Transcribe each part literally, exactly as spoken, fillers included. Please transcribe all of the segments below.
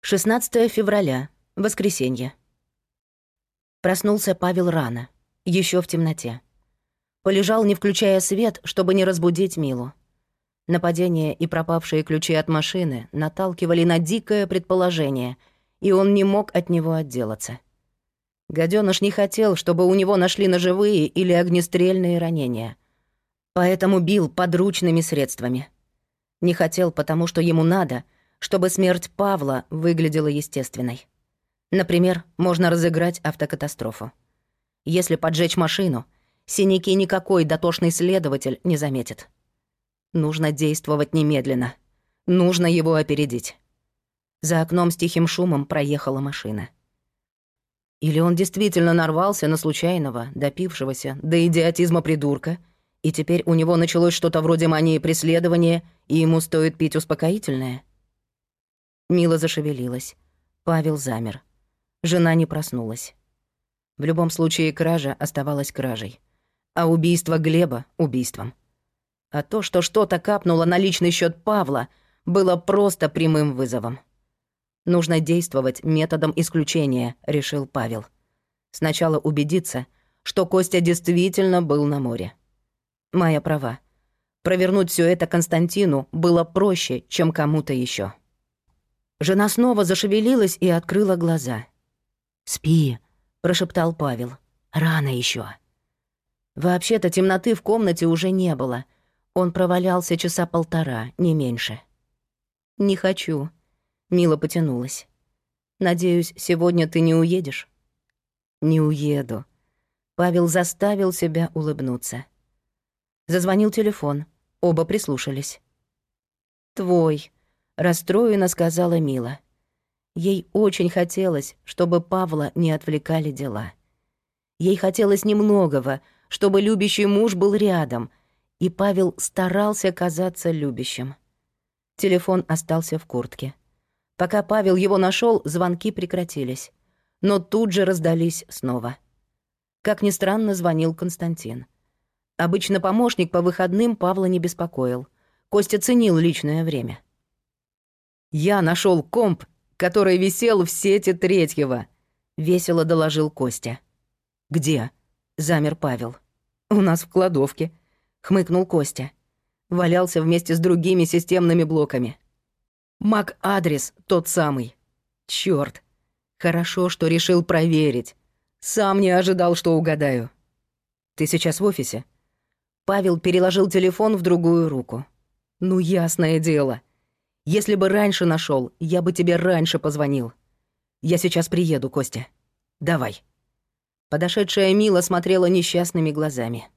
шестнадцатое февраля, воскресенье. Проснулся Павел рано, еще в темноте. Полежал, не включая свет, чтобы не разбудить Милу. Нападение и пропавшие ключи от машины наталкивали на дикое предположение, и он не мог от него отделаться. Гадёныш не хотел, чтобы у него нашли ножевые или огнестрельные ранения. Поэтому бил подручными средствами. Не хотел, потому что ему надо, чтобы смерть Павла выглядела естественной. Например, можно разыграть автокатастрофу. Если поджечь машину, синяки никакой дотошный следователь не заметит. Нужно действовать немедленно. Нужно его опередить. За окном с тихим шумом проехала машина. Или он действительно нарвался на случайного, допившегося до идиотизма придурка, и теперь у него началось что-то вроде мании преследования, и ему стоит пить успокоительное? Мила зашевелилась. Павел замер. Жена не проснулась. В любом случае, кража оставалась кражей. А убийство Глеба — убийством. А то, что что-то капнуло на личный счет Павла, было просто прямым вызовом. «Нужно действовать методом исключения», — решил Павел. Сначала убедиться, что Костя действительно был на море. Майя права. Провернуть все это Константину было проще, чем кому-то еще. Жена снова зашевелилась и открыла глаза. «Спи», — прошептал Павел. «Рано еще. Вообще-то темноты в комнате уже не было. Он провалялся часа полтора, не меньше. «Не хочу», — Мила потянулась. «Надеюсь, сегодня ты не уедешь?» «Не уеду». Павел заставил себя улыбнуться. Зазвонил телефон. Оба прислушались. «Твой», — расстроенно сказала Мила. Ей очень хотелось, чтобы Павла не отвлекали дела. Ей хотелось немногого, чтобы любящий муж был рядом, и Павел старался казаться любящим. Телефон остался в куртке. Пока Павел его нашел, звонки прекратились. Но тут же раздались снова. Как ни странно, звонил Константин. Обычно помощник по выходным Павла не беспокоил. Костя ценил личное время. «Я нашел комп, который висел в сети третьего», — весело доложил Костя. «Где?» — замер Павел. «У нас в кладовке», — хмыкнул Костя. Валялся вместе с другими системными блоками. Мак-адрес тот самый. Чёрт. Хорошо, что решил проверить. Сам не ожидал, что угадаю. Ты сейчас в офисе? Павел переложил телефон в другую руку. Ну, ясное дело. Если бы раньше нашел, я бы тебе раньше позвонил. Я сейчас приеду, Костя. Давай. Подошедшая Мила смотрела несчастными глазами.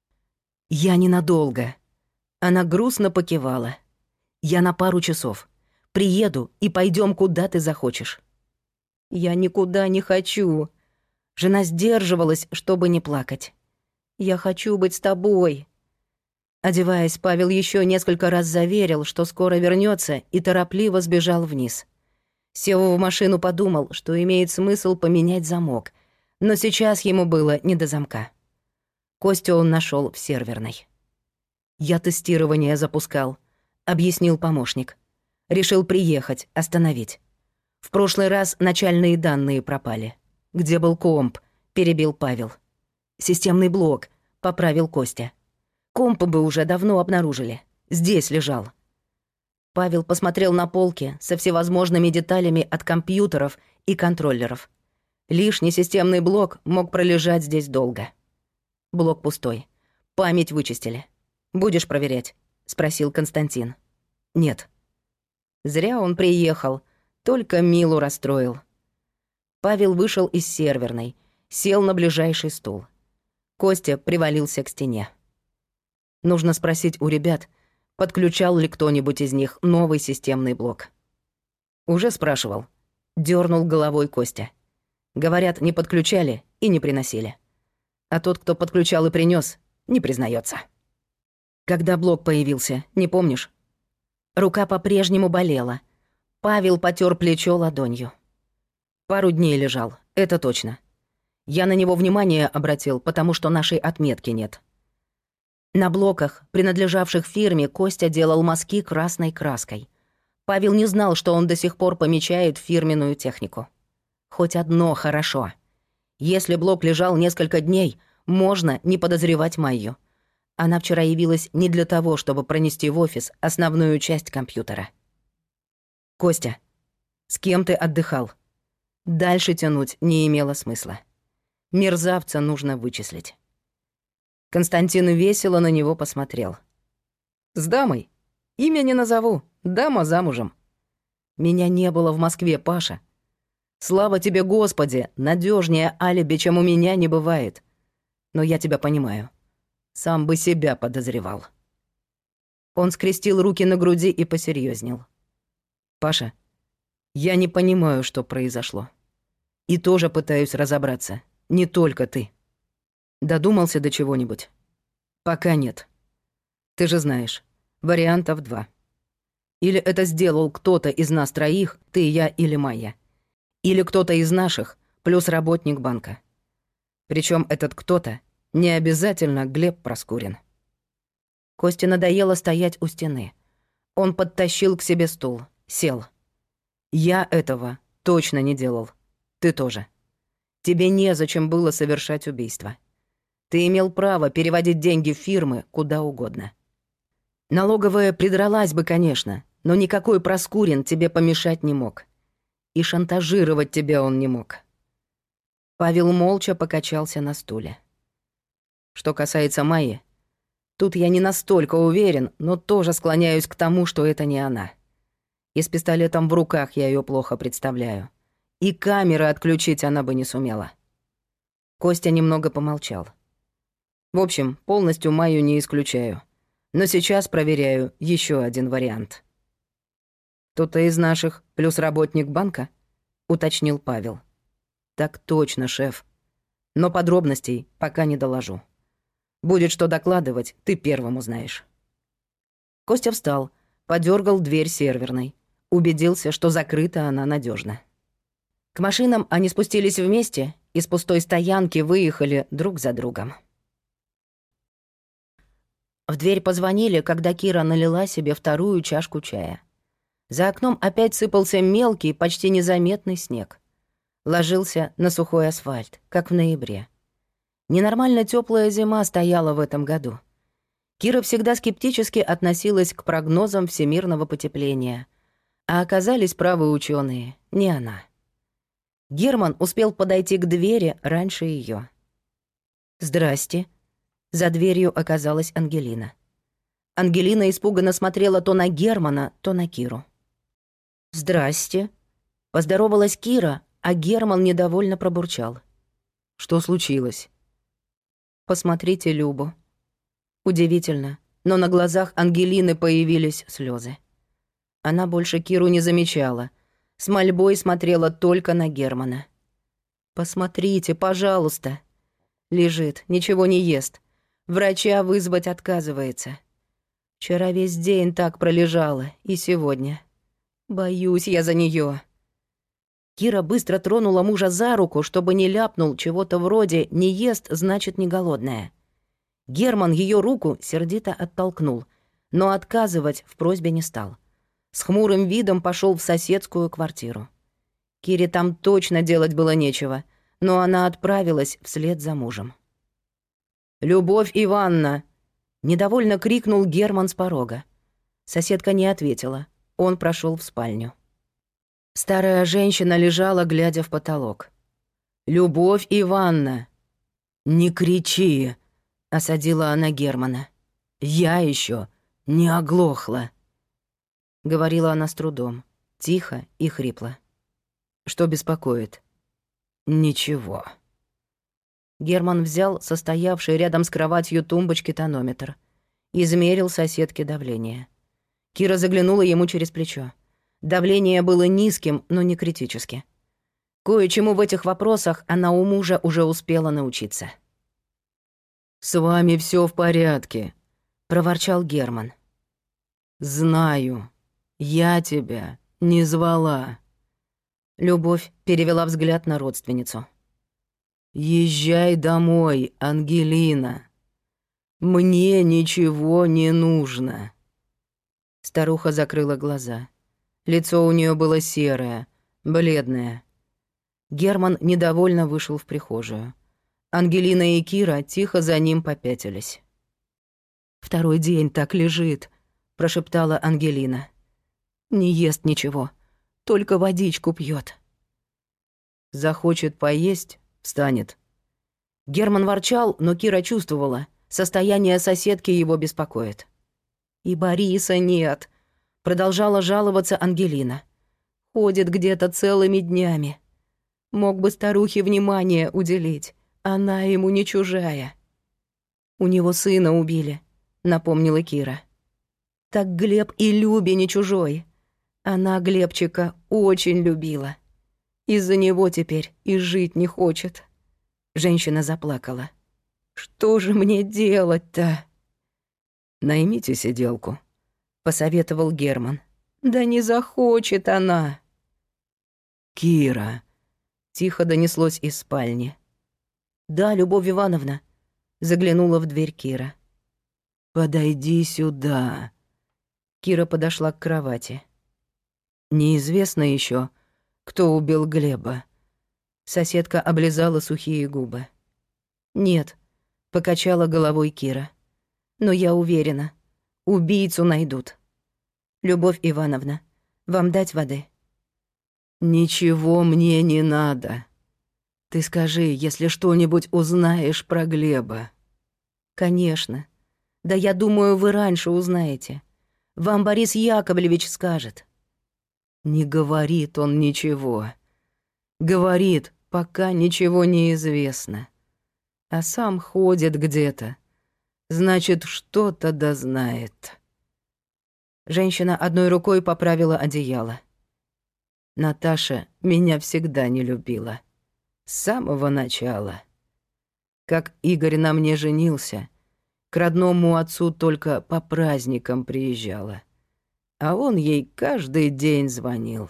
Я ненадолго. Она грустно покивала. Я на пару часов. Приеду и пойдем куда ты захочешь. Я никуда не хочу. Жена сдерживалась, чтобы не плакать. Я хочу быть с тобой. Одеваясь, Павел еще несколько раз заверил, что скоро вернется, и торопливо сбежал вниз. Сев в машину, подумал, что имеет смысл поменять замок, но сейчас ему было не до замка. Костю он нашел в серверной. «Я тестирование запускал», — объяснил помощник. «Решил приехать, остановить. В прошлый раз начальные данные пропали. Где был комп?» — перебил Павел. «Системный блок», — поправил Костя. «Комп бы уже давно обнаружили. Здесь лежал». Павел посмотрел на полки со всевозможными деталями от компьютеров и контроллеров. Лишний системный блок мог пролежать здесь долго. Блок пустой. Память вычистили. «Будешь проверять?» — спросил Константин. «Нет». Зря он приехал, только Милу расстроил. Павел вышел из серверной, сел на ближайший стул. Костя привалился к стене. Нужно спросить у ребят, подключал ли кто-нибудь из них новый системный блок. «Уже спрашивал», — дёрнул головой Костя. «Говорят, не подключали и не приносили. А тот, кто подключал и принёс, не признается. Когда блок появился, не помнишь?» Рука по-прежнему болела. Павел потёр плечо ладонью. «Пару дней лежал, это точно. Я на него внимание обратил, потому что нашей отметки нет». На блоках, принадлежавших фирме, Костя делал мазки красной краской. Павел не знал, что он до сих пор помечает фирменную технику. Хоть одно хорошо. Если блок лежал несколько дней, можно не подозревать Майю. Она вчера явилась не для того, чтобы пронести в офис основную часть компьютера. «Костя, с кем ты отдыхал?» Дальше тянуть не имело смысла. Мерзавца нужно вычислить. Константин весело на него посмотрел. «С дамой? Имя не назову. Дама замужем. Меня не было в Москве, Паша. Слава тебе, Господи, надежнее алиби, чем у меня, не бывает. Но я тебя понимаю. Сам бы себя подозревал». Он скрестил руки на груди и посерьезнел. «Паша, я не понимаю, что произошло. И тоже пытаюсь разобраться. Не только ты. Додумался до чего-нибудь? Пока нет. Ты же знаешь, вариантов два. Или это сделал кто-то из нас троих, ты, я или Майя. Или кто-то из наших, плюс работник банка. Причем этот кто-то не обязательно Глеб Проскурин». Косте надоело стоять у стены. Он подтащил к себе стул, сел. «Я этого точно не делал. Ты тоже. Тебе незачем было совершать убийство. Ты имел право переводить деньги в фирмы куда угодно. Налоговая придралась бы, конечно, но никакой Проскурин тебе помешать не мог. И шантажировать тебя он не мог». Павел молча покачался на стуле. «Что касается Майи, тут я не настолько уверен, но тоже склоняюсь к тому, что это не она. И с пистолетом в руках я ее плохо представляю. И камеры отключить она бы не сумела». Костя немного помолчал. «В общем, полностью Майю не исключаю. Но сейчас проверяю еще один вариант». «Кто-то из наших плюс работник банка?» — уточнил Павел. «Так точно, шеф. Но подробностей пока не доложу. Будет что докладывать, ты первым узнаешь». Костя встал, подергал дверь серверной. Убедился, что закрыта она надежно. К машинам они спустились вместе и с пустой стоянки выехали друг за другом. В дверь позвонили, когда Кира налила себе вторую чашку чая. За окном опять сыпался мелкий, почти незаметный снег. Ложился на сухой асфальт, как в ноябре. Ненормально теплая зима стояла в этом году. Кира всегда скептически относилась к прогнозам всемирного потепления. А оказались правы ученые, не она. Герман успел подойти к двери раньше ее. «Здрасте». За дверью оказалась Ангелина. Ангелина испуганно смотрела то на Германа, то на Киру. «Здрасте». Поздоровалась Кира, а Герман недовольно пробурчал. «Что случилось?» «Посмотрите Любу». Удивительно, но на глазах Ангелины появились слезы. Она больше Киру не замечала. С мольбой смотрела только на Германа. «Посмотрите, пожалуйста». Лежит, ничего не ест. Врача вызвать отказывается. Вчера весь день так пролежала, и сегодня. Боюсь я за нее. Кира быстро тронула мужа за руку, чтобы не ляпнул чего-то вроде «не ест, значит, не голодная». Герман ее руку сердито оттолкнул, но отказывать в просьбе не стал. С хмурым видом пошел в соседскую квартиру. Кире там точно делать было нечего, но она отправилась вслед за мужем. «Любовь Ивановна!» — недовольно крикнул Герман с порога. Соседка не ответила. Он прошел в спальню. Старая женщина лежала, глядя в потолок. «Любовь Ивановна!» «Не кричи!» — осадила она Германа. «Я еще не оглохла!» Говорила она с трудом, тихо и хрипло. «Что беспокоит?» «Ничего». Герман взял состоявший рядом с кроватью тумбочки тонометр. Измерил соседке давление. Кира заглянула ему через плечо. Давление было низким, но не критически. Кое-чему в этих вопросах она у мужа уже успела научиться. «С вами все в порядке», — проворчал Герман. «Знаю. Я тебя не звала». Любовь перевела взгляд на родственницу. «Езжай домой, Ангелина. Мне ничего не нужно». Старуха закрыла глаза. Лицо у нее было серое, бледное. Герман недовольно вышел в прихожую. Ангелина и Кира тихо за ним попятились. «Второй день так лежит», — прошептала Ангелина. «Не ест ничего, только водичку пьет. Захочет поесть — встанет». Герман ворчал, но Кира чувствовала, состояние соседки его беспокоит. «И Бориса нет», — продолжала жаловаться Ангелина. «Ходит где-то целыми днями. Мог бы старухе внимание уделить, она ему не чужая». «У него сына убили», — напомнила Кира. «Так Глеб и Любе не чужой. Она Глебчика очень любила. Из-за него теперь и жить не хочет». Женщина заплакала. «Что же мне делать-то?» «Наймите сиделку», — посоветовал Герман. «Да не захочет она». «Кира», — тихо донеслось из спальни. «Да, Любовь Ивановна», — заглянула в дверь Кира. «Подойди сюда». Кира подошла к кровати. «Неизвестно еще, кто убил Глеба». Соседка облизала сухие губы. «Нет», — покачала головой Кира. «Но я уверена, убийцу найдут. Любовь Ивановна, вам дать воды?» «Ничего мне не надо. Ты скажи, если что-нибудь узнаешь про Глеба». «Конечно. Да я думаю, вы раньше узнаете. Вам Борис Яковлевич скажет». «Не говорит он ничего. Говорит, пока ничего не известно. А сам ходит где-то. Значит, что-то дознает». Женщина одной рукой поправила одеяло. «Наташа меня всегда не любила. С самого начала. Как Игорь на мне женился, к родному отцу только по праздникам приезжала. А он ей каждый день звонил.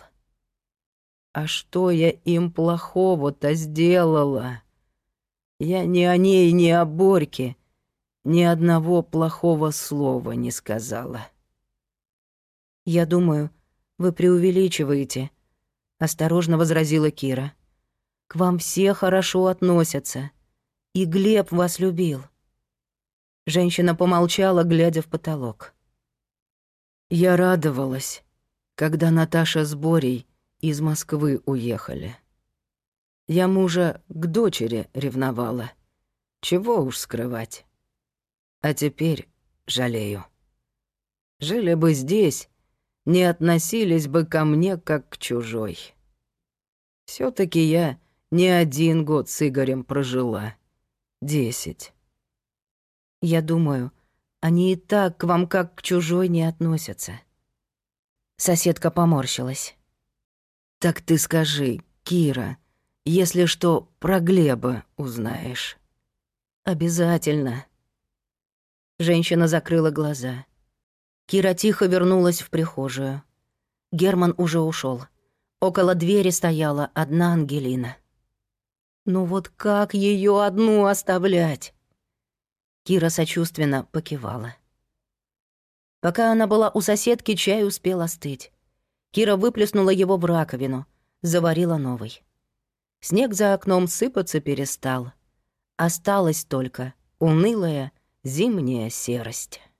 А что я им плохого-то сделала? Я ни о ней, ни о Борьке ни одного плохого слова не сказала». «Я думаю, вы преувеличиваете», — осторожно возразила Кира. «К вам все хорошо относятся. И Глеб вас любил». Женщина помолчала, глядя в потолок. «Я радовалась, когда Наташа с Борей из Москвы уехали. Я мужа к дочери ревновала. Чего уж скрывать. А теперь жалею. Жили бы здесь, не относились бы ко мне как к чужой. Всё-таки я не один год с Игорем прожила. Десять. Я думаю, они и так к вам как к чужой не относятся». Соседка поморщилась. «Так ты скажи, Кира, если что, про Глеба узнаешь». «Обязательно». Женщина закрыла глаза. Кира тихо вернулась в прихожую. Герман уже ушел. Около двери стояла одна Ангелина. «Ну вот как ее одну оставлять?» Кира сочувственно покивала. Пока она была у соседки, чай успел остыть. Кира выплеснула его в раковину, заварила новый. Снег за окном сыпаться перестал. Осталась только унылая зимняя серость.